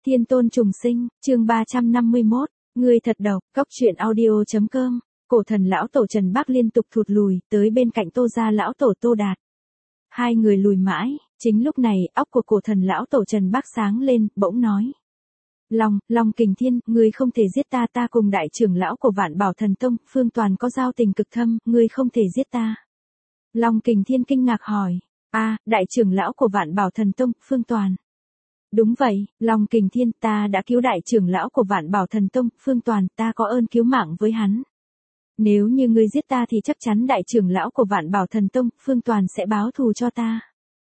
Thiên tôn trùng sinh, chương 351, ngươi thật độc, góc truyện audio.com, cổ thần lão tổ Trần Bác liên tục thụt lùi, tới bên cạnh Tô gia lão tổ Tô Đạt. Hai người lùi mãi, chính lúc này, óc của cổ thần lão tổ Trần Bác sáng lên, bỗng nói. Long Kình Thiên, ngươi không thể giết ta, ta cùng đại trưởng lão của Vạn Bảo Thần Tông, Phương Toàn có giao tình cực thâm, ngươi không thể giết ta. Long Kình Thiên kinh ngạc hỏi, đại trưởng lão của Vạn Bảo Thần Tông, Phương Toàn. Đúng vậy, Long Kình Thiên, ta đã cứu đại trưởng lão của Vạn Bảo Thần Tông, Phương Toàn, ta có ơn cứu mạng với hắn. Nếu như ngươi giết ta thì chắc chắn đại trưởng lão của Vạn Bảo Thần Tông, Phương Toàn sẽ báo thù cho ta.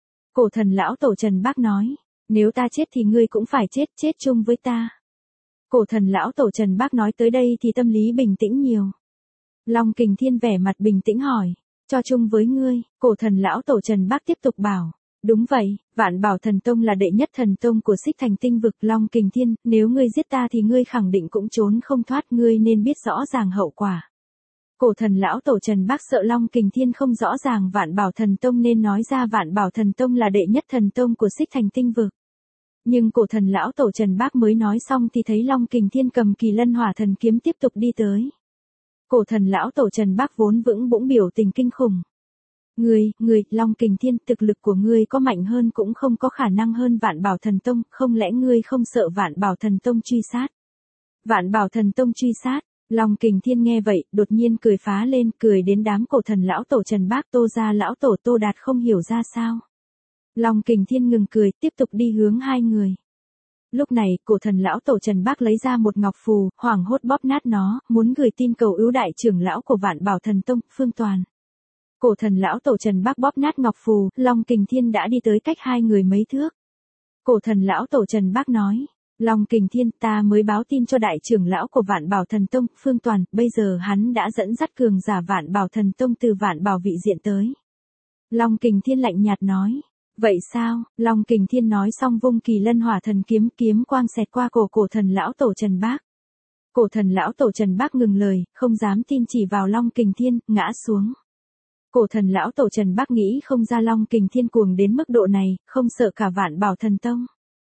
Cổ thần lão tổ Trần Bác nói, nếu ta chết thì ngươi cũng phải chết chung với ta. Cổ thần lão tổ Trần Bác nói tới đây thì tâm lý bình tĩnh nhiều. Long Kình Thiên vẻ mặt bình tĩnh hỏi, cho chung với ngươi, cổ thần lão tổ Trần Bác tiếp tục bảo. Đúng vậy, Vạn Bảo Thần Tông là đệ nhất thần tông của Xích Thành Tinh vực. Long Kình Thiên, nếu ngươi giết ta thì ngươi khẳng định cũng trốn không thoát, ngươi nên biết rõ ràng hậu quả. Cổ thần lão tổ Trần Bác sợ Long Kình Thiên không rõ ràng Vạn Bảo Thần Tông nên nói ra Vạn Bảo Thần Tông là đệ nhất thần tông của Xích Thành Tinh vực. Nhưng cổ thần lão tổ Trần Bác mới nói xong thì thấy Long Kình Thiên cầm Kỳ Lân Hỏa Thần kiếm tiếp tục đi tới. Cổ thần lão tổ Trần Bác vốn vững bỗng biểu tình kinh khủng. Ngươi, Long Kình Thiên, thực lực của ngươi có mạnh hơn cũng không có khả năng hơn Vạn Bảo Thần Tông, không lẽ ngươi không sợ Vạn Bảo Thần Tông truy sát? Vạn Bảo Thần Tông truy sát? Long Kình Thiên nghe vậy, đột nhiên cười phá lên, cười đến đám cổ thần lão tổ Trần Bác, Tô gia lão tổ Tô Đạt không hiểu ra sao. Long Kình Thiên ngừng cười, tiếp tục đi hướng hai người. Lúc này, cổ thần lão tổ Trần Bác lấy ra một ngọc phù, hoảng hốt bóp nát nó, muốn gửi tin cầu ưu đại trưởng lão của Vạn Bảo Thần Tông, Phương Toàn. Cổ thần lão tổ Trần Bác bóp nát ngọc phù, Long Kình Thiên đã đi tới cách hai người mấy thước. Cổ thần lão tổ Trần Bác nói, Long Kình Thiên, ta mới báo tin cho đại trưởng lão của Vạn Bảo Thần Tông, Phương Toàn, bây giờ hắn đã dẫn dắt cường giả Vạn Bảo Thần Tông từ Vạn Bảo vị diện tới. Long Kình Thiên lạnh nhạt nói, vậy sao? Long Kình Thiên nói xong vung Kỳ Lân Hỏa Thần kiếm, kiếm quang xẹt qua cổ thần lão tổ Trần Bác. Cổ thần lão tổ Trần Bác ngừng lời, không dám tin chỉ vào Long Kình Thiên, ngã xuống. Cổ thần lão tổ Trần Bác nghĩ không ra Long Kình Thiên cuồng đến mức độ này, không sợ cả Vạn Bảo Thần Tông.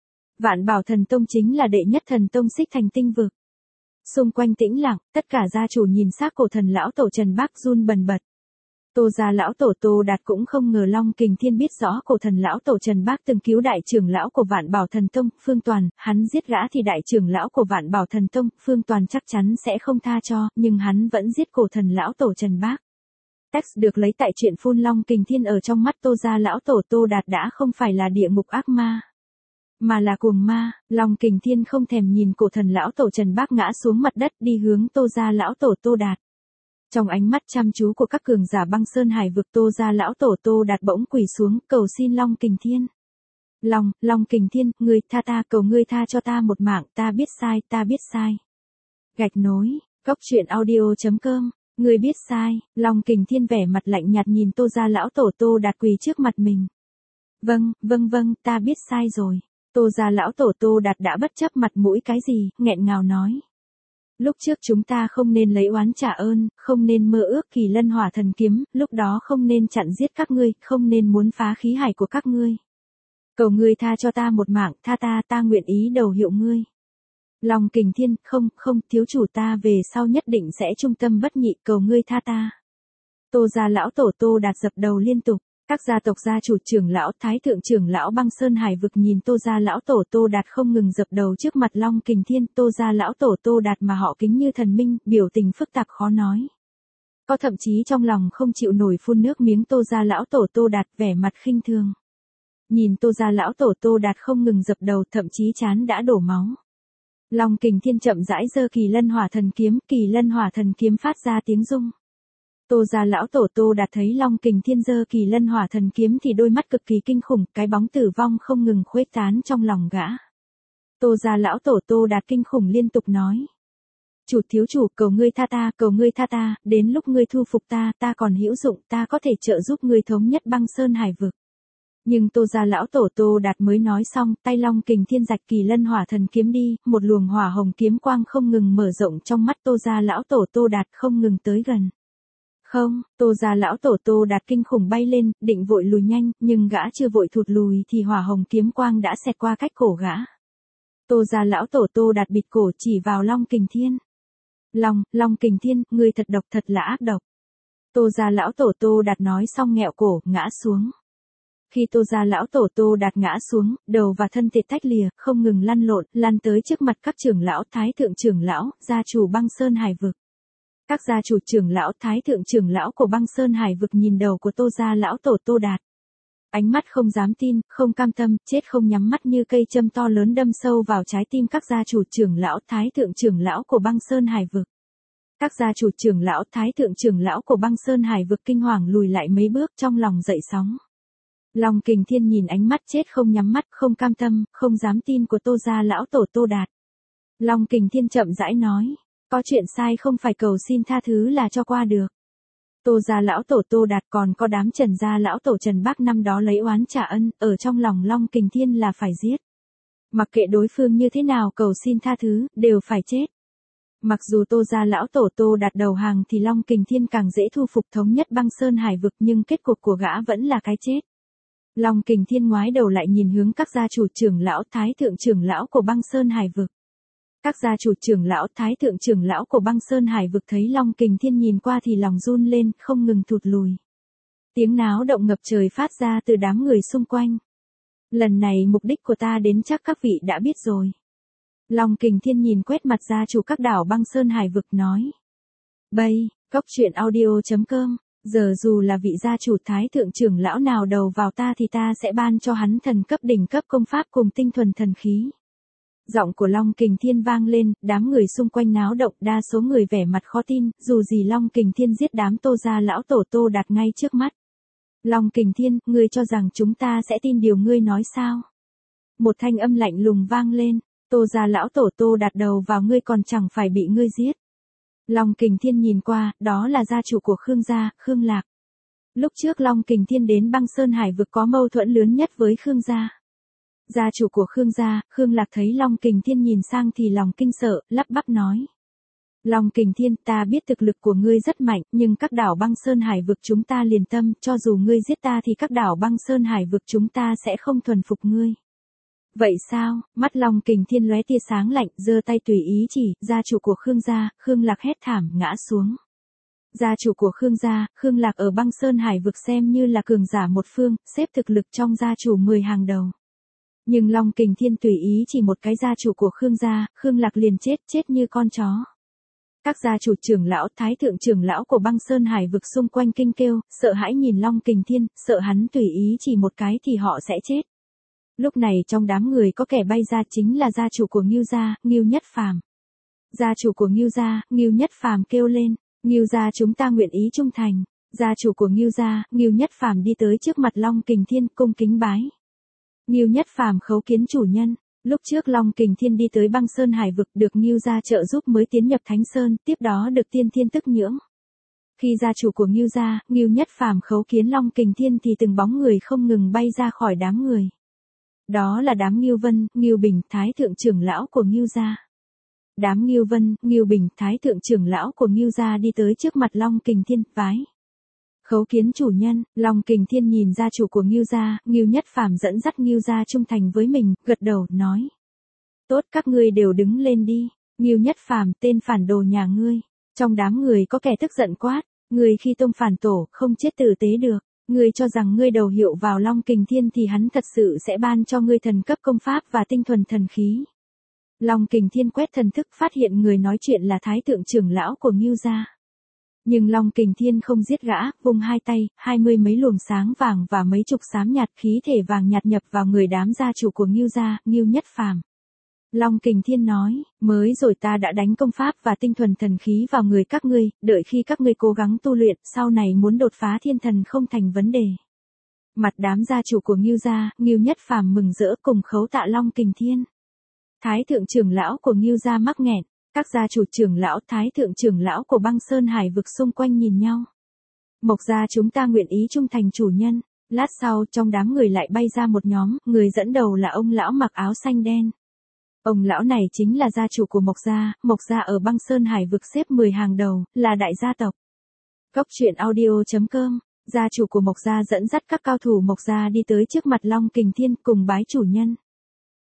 Vạn Bảo Thần Tông chính là đệ nhất thần tông Xích Thành Tinh vực. Xung quanh tĩnh lặng, tất cả gia chủ nhìn xác cổ thần lão tổ Trần Bác run bần bật. Tô gia lão tổ Tô Đạt cũng không ngờ Long Kình Thiên biết rõ cổ thần lão tổ Trần Bác từng cứu đại trưởng lão của Vạn Bảo Thần Tông, Phương Toàn, hắn giết gã thì đại trưởng lão của Vạn Bảo Thần Tông, Phương Toàn chắc chắn sẽ không tha cho, nhưng hắn vẫn giết cổ thần lão tổ Trần Bác. Text được lấy tại truyện phun Long Kình Thiên ở trong mắt Tô gia lão tổ Tô Đạt đã không phải là địa ngục ác ma, mà là cuồng ma. Long Kình Thiên không thèm nhìn cổ thần lão tổ Trần Bác ngã xuống mặt đất đi hướng Tô gia lão tổ Tô Đạt. Trong ánh mắt chăm chú của các cường giả băng sơn hải vực, Tô gia lão tổ Tô Đạt bỗng quỳ xuống cầu xin Long Kình Thiên. Long Kình Thiên, ngươi tha ta, cầu ngươi tha cho ta một mạng, ta biết sai. Gạch nối, góc truyện audio.com. Ngươi biết sai. Long Kình Thiên vẻ mặt lạnh nhạt nhìn Tô gia lão tổ Tô Đạt quỳ trước mặt mình. Vâng, ta biết sai rồi. Tô gia lão tổ Tô Đạt đã bất chấp mặt mũi cái gì, nghẹn ngào nói. Lúc trước chúng ta không nên lấy oán trả ơn, không nên mơ ước Kỳ Lân Hỏa Thần kiếm, lúc đó không nên chặn giết các ngươi, không nên muốn phá khí hải của các ngươi. Cầu ngươi tha cho ta một mạng, tha ta nguyện ý đầu hiệu ngươi. Long Kình Thiên, không, thiếu chủ, ta về sau nhất định sẽ trung tâm bất nhị, cầu ngươi tha ta. Tô gia lão tổ Tô Đạt dập đầu liên tục, các gia tộc gia chủ trưởng lão, thái thượng trưởng lão băng sơn hải vực nhìn Tô gia lão tổ Tô Đạt không ngừng dập đầu trước mặt Long Kình Thiên. Tô gia lão tổ Tô Đạt mà họ kính như thần minh, biểu tình phức tạp khó nói. Có thậm chí trong lòng không chịu nổi phun nước miếng. Tô gia lão tổ Tô Đạt vẻ mặt khinh thường. Nhìn Tô gia lão tổ Tô Đạt không ngừng dập đầu, thậm chí trán đã đổ máu. Long Kình Thiên chậm rãi giơ Kỳ Lân Hỏa Thần kiếm, Kỳ Lân Hỏa Thần kiếm phát ra tiếng rung. Tô gia lão tổ Tô Đạt thấy Long Kình Thiên giơ Kỳ Lân Hỏa Thần kiếm thì đôi mắt cực kỳ kinh khủng, cái bóng tử vong không ngừng khuếch tán trong lòng gã. Tô gia lão tổ Tô Đạt kinh khủng liên tục nói. Thiếu chủ, cầu ngươi tha ta, đến lúc ngươi thu phục ta còn hữu dụng, ta có thể trợ giúp ngươi thống nhất băng sơn hải vực. Nhưng Tô gia lão tổ Tô Đạt mới nói xong, tay Long Kình Thiên rạch Kỳ Lân Hỏa Thần kiếm đi, một luồng hỏa hồng kiếm quang không ngừng mở rộng trong mắt Tô gia lão tổ Tô Đạt không ngừng tới gần. Không, Tô gia lão tổ Tô Đạt kinh khủng bay lên, định vội lùi nhanh, nhưng gã chưa vội thụt lùi thì hỏa hồng kiếm quang đã xẹt qua cách cổ gã. Tô gia lão tổ Tô Đạt bịt cổ chỉ vào Long Kình Thiên. Long Kình Thiên, ngươi thật độc, thật là ác độc. Tô gia lão tổ Tô Đạt nói xong nghẹo cổ, ngã xuống. Khi Tô gia lão tổ Tô Đạt ngã xuống, đầu và thân thể tách lìa, không ngừng lăn lộn, lăn tới trước mặt các trưởng lão, thái thượng trưởng lão, gia chủ Băng Sơn Hải vực. Các gia chủ trưởng lão, thái thượng trưởng lão của Băng Sơn Hải vực nhìn đầu của Tô gia lão tổ Tô Đạt. Ánh mắt không dám tin, không cam tâm, chết không nhắm mắt như cây châm to lớn đâm sâu vào trái tim các gia chủ trưởng lão, thái thượng trưởng lão của Băng Sơn Hải vực. Các gia chủ trưởng lão, thái thượng trưởng lão của Băng Sơn Hải vực kinh hoàng lùi lại mấy bước, trong lòng dậy sóng. Long Kình Thiên nhìn ánh mắt chết không nhắm mắt, không cam tâm, không dám tin của Tô gia lão tổ Tô Đạt. Long Kình Thiên chậm rãi nói, có chuyện sai không phải cầu xin tha thứ là cho qua được. Tô gia lão tổ Tô Đạt còn có đám Trần gia lão tổ Trần Bác năm đó lấy oán trả ân, ở trong lòng Long Kình Thiên là phải giết. Mặc kệ đối phương như thế nào cầu xin tha thứ, đều phải chết. Mặc dù Tô gia lão tổ Tô Đạt đầu hàng thì Long Kình Thiên càng dễ thu phục thống nhất Băng Sơn Hải vực, nhưng kết cục của gã vẫn là cái chết. Long Kình Thiên ngoái đầu lại nhìn hướng các gia chủ trưởng lão, thái thượng trưởng lão của Băng Sơn Hải vực. Các gia chủ trưởng lão, thái thượng trưởng lão của Băng Sơn Hải vực thấy Long Kình Thiên nhìn qua thì lòng run lên, không ngừng thụt lùi. Tiếng náo động ngập trời phát ra từ đám người xung quanh. Lần này mục đích của ta đến chắc các vị đã biết rồi. Long Kình Thiên nhìn quét mặt gia chủ các đảo Băng Sơn Hải vực nói. Bây, cốc truyện audio.com, giờ dù là vị gia chủ thái thượng trưởng lão nào đầu vào ta thì ta sẽ ban cho hắn thần cấp đỉnh cấp công pháp cùng tinh thuần thần khí. Giọng của Long Kình Thiên vang lên, đám người xung quanh náo động, đa số người vẻ mặt khó tin, dù gì Long Kình Thiên giết đám Tô gia lão tổ Tô Đạt ngay trước mắt. Long Kình Thiên, ngươi cho rằng chúng ta sẽ tin điều ngươi nói sao? Một thanh âm lạnh lùng vang lên, Tô gia lão tổ Tô Đạt đầu vào ngươi còn chẳng phải bị ngươi giết. Long Kình Thiên nhìn qua, đó là gia chủ của Khương gia, Khương Lạc. Lúc trước Long Kình Thiên đến Băng Sơn Hải vực có mâu thuẫn lớn nhất với Khương gia. Gia chủ của Khương gia, Khương Lạc thấy Long Kình Thiên nhìn sang thì lòng kinh sợ, lắp bắp nói. Long Kình Thiên, ta biết thực lực của ngươi rất mạnh, nhưng các đảo Băng Sơn Hải vực chúng ta liền tâm, cho dù ngươi giết ta thì các đảo Băng Sơn Hải vực chúng ta sẽ không thuần phục ngươi. Vậy sao? Mắt Long Kình Thiên lóe tia sáng lạnh, giơ tay tùy ý chỉ, gia chủ của Khương gia, Khương Lạc hét thảm, ngã xuống. Gia chủ của Khương gia, Khương Lạc ở Băng Sơn Hải vực xem như là cường giả một phương, xếp thực lực trong gia chủ 10 hàng đầu. Nhưng Long Kình Thiên tùy ý chỉ một cái gia chủ của Khương gia, Khương Lạc liền chết như con chó. Các gia chủ trưởng lão, thái thượng trưởng lão của Băng Sơn Hải vực xung quanh kinh kêu, sợ hãi nhìn Long Kình Thiên, sợ hắn tùy ý chỉ một cái thì họ sẽ chết. Lúc này trong đám người có kẻ bay ra chính là gia chủ của Ngưu gia, Ngưu Nhất Phàm. Gia chủ của Ngưu gia, Ngưu Nhất Phàm kêu lên, Ngưu gia chúng ta nguyện ý trung thành. Gia chủ của Ngưu gia, Ngưu Nhất Phàm đi tới trước mặt Long Kình Thiên, cung kính bái. Ngưu Nhất Phàm khấu kiến chủ nhân. Lúc trước Long Kình Thiên đi tới Băng Sơn Hải vực được Ngưu gia trợ giúp mới tiến nhập Thánh Sơn, tiếp đó được tiên thiên tức nhưỡng. Khi gia chủ của Ngưu gia, Ngưu Nhất Phàm khấu kiến Long Kình Thiên thì từng bóng người không ngừng bay ra khỏi đám người. Đó là đám Ngưu Vân, Ngưu Bình, thái thượng trưởng lão của Ngưu gia. Đám Ngưu Vân, Ngưu Bình, thái thượng trưởng lão của Ngưu gia đi tới trước mặt Long Kình Thiên, vái. Khấu kiến chủ nhân, Long Kình Thiên nhìn gia chủ của Ngưu gia, Ngưu Nhất Phàm dẫn dắt Ngưu gia trung thành với mình, gật đầu, nói. Tốt, các ngươi đều đứng lên đi. Ngưu Nhất Phàm, tên phản đồ nhà ngươi. Trong đám người có kẻ tức giận quát, ngươi khi tông phản tổ, không chết tử tế được. Ngươi cho rằng ngươi đầu hiệu vào Long Kình Thiên thì hắn thật sự sẽ ban cho ngươi thần cấp công pháp và tinh thuần thần khí. Long Kình Thiên quét thần thức phát hiện người nói chuyện là thái thượng trưởng lão của Ngưu gia. Nhưng Long Kình Thiên không giết gã, vung hai tay, 20 mấy luồng sáng vàng và mấy chục xám nhạt khí thể vàng nhạt nhập vào người đám gia chủ của Ngưu gia, Ngưu Nhất Phàm. Long Kình Thiên nói, mới rồi ta đã đánh công pháp và tinh thuần thần khí vào người các ngươi, đợi khi các ngươi cố gắng tu luyện, sau này muốn đột phá thiên thần không thành vấn đề. Mặt đám gia chủ của Ngưu gia, Ngưu Nhất Phàm mừng rỡ cùng khấu tạ Long Kình Thiên. Thái thượng trưởng lão của Ngưu gia mắc nghẹn, các gia chủ trưởng lão, thái thượng trưởng lão của Băng Sơn Hải vực xung quanh nhìn nhau. Mộc gia chúng ta nguyện ý trung thành chủ nhân. Lát sau, trong đám người lại bay ra một nhóm, người dẫn đầu là ông lão mặc áo xanh đen. Ông lão này chính là gia chủ của Mộc gia ở Băng Sơn Hải vực xếp 10 hàng đầu, là đại gia tộc. Cốc truyện audio.com, gia chủ của Mộc gia dẫn dắt các cao thủ Mộc gia đi tới trước mặt Long Kình Thiên cùng bái chủ nhân.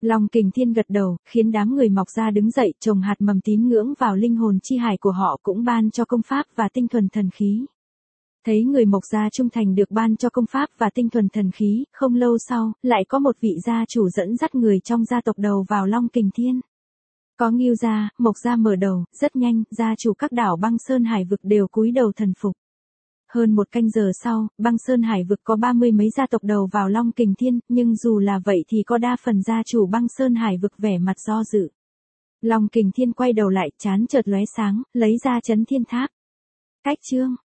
Long Kình Thiên gật đầu, khiến đám người Mộc gia đứng dậy, trồng hạt mầm tín ngưỡng vào linh hồn chi hải của họ, cũng ban cho công pháp và tinh thuần thần khí. Thấy người Mộc gia trung thành được ban cho công pháp và tinh thuần thần khí, không lâu sau, lại có một vị gia chủ dẫn dắt người trong gia tộc đầu vào Long Kình Thiên. Có Ngưu gia, Mộc gia mở đầu, rất nhanh, gia chủ các đảo Băng Sơn Hải vực đều cúi đầu thần phục. Hơn một canh giờ sau, Băng Sơn Hải vực có 30 mấy gia tộc đầu vào Long Kình Thiên, nhưng dù là vậy thì có đa phần gia chủ Băng Sơn Hải vực vẻ mặt do dự. Long Kình Thiên quay đầu lại, trán chợt lóe sáng, lấy ra Chấn Thiên Tháp. Cách chương